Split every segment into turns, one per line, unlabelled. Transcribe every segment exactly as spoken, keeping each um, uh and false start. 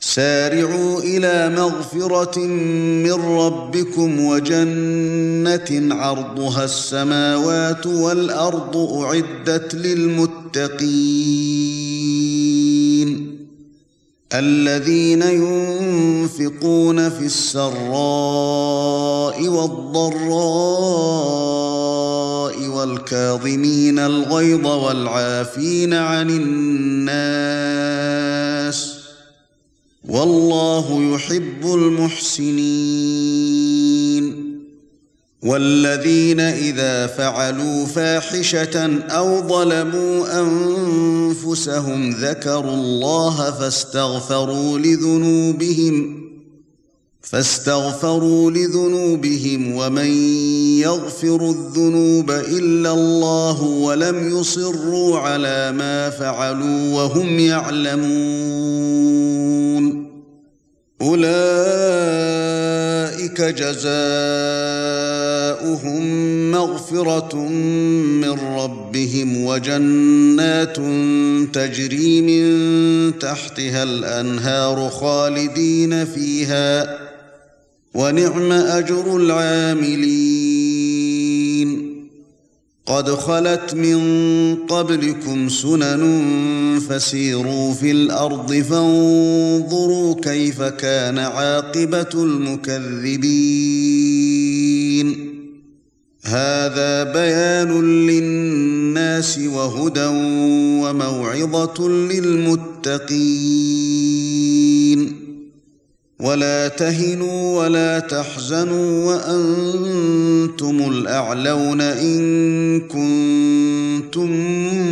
سارعوا إلى مغفرة من ربكم وجنة عرضها السماوات والأرض أعدت للمتقين الذين ينفقون في السراء والضراء والكاظمين الغيظ والعافين عن الناس والله يحب المحسنين والذين إذا فعلوا فاحشة أو ظلموا أنفسهم ذكروا الله فاستغفروا لذنوبهم فاستغفروا لذنوبهم ومن يغفر الذنوب إلا الله ولم يصروا على ما فعلوا وهم يعلمون أولئك جزاؤهم مغفرة من ربهم وجنات تجري من تحتها الأنهار خالدين فيها ونعم أجر العاملين قد خلت من قبلكم سنن فسيروا في الأرض فانظروا كيف كان عاقبة المكذبين هذا بيان للناس وهدى وموعظة للمتقين ولا تهنوا ولا تحزنوا وأنتم الأعلون إن كنتم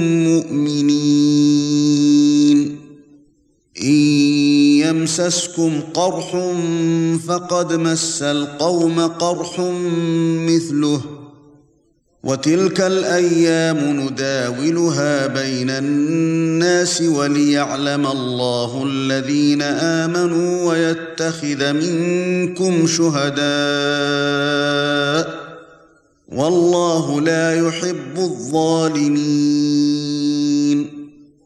مؤمنين إن يمسسكم قرح فقد مس القوم قرح مثله وتلك الأيام نداولها بين الناس وليعلم الله الذين آمنوا ويتخذ منكم شهداء والله لا يحب الظالمين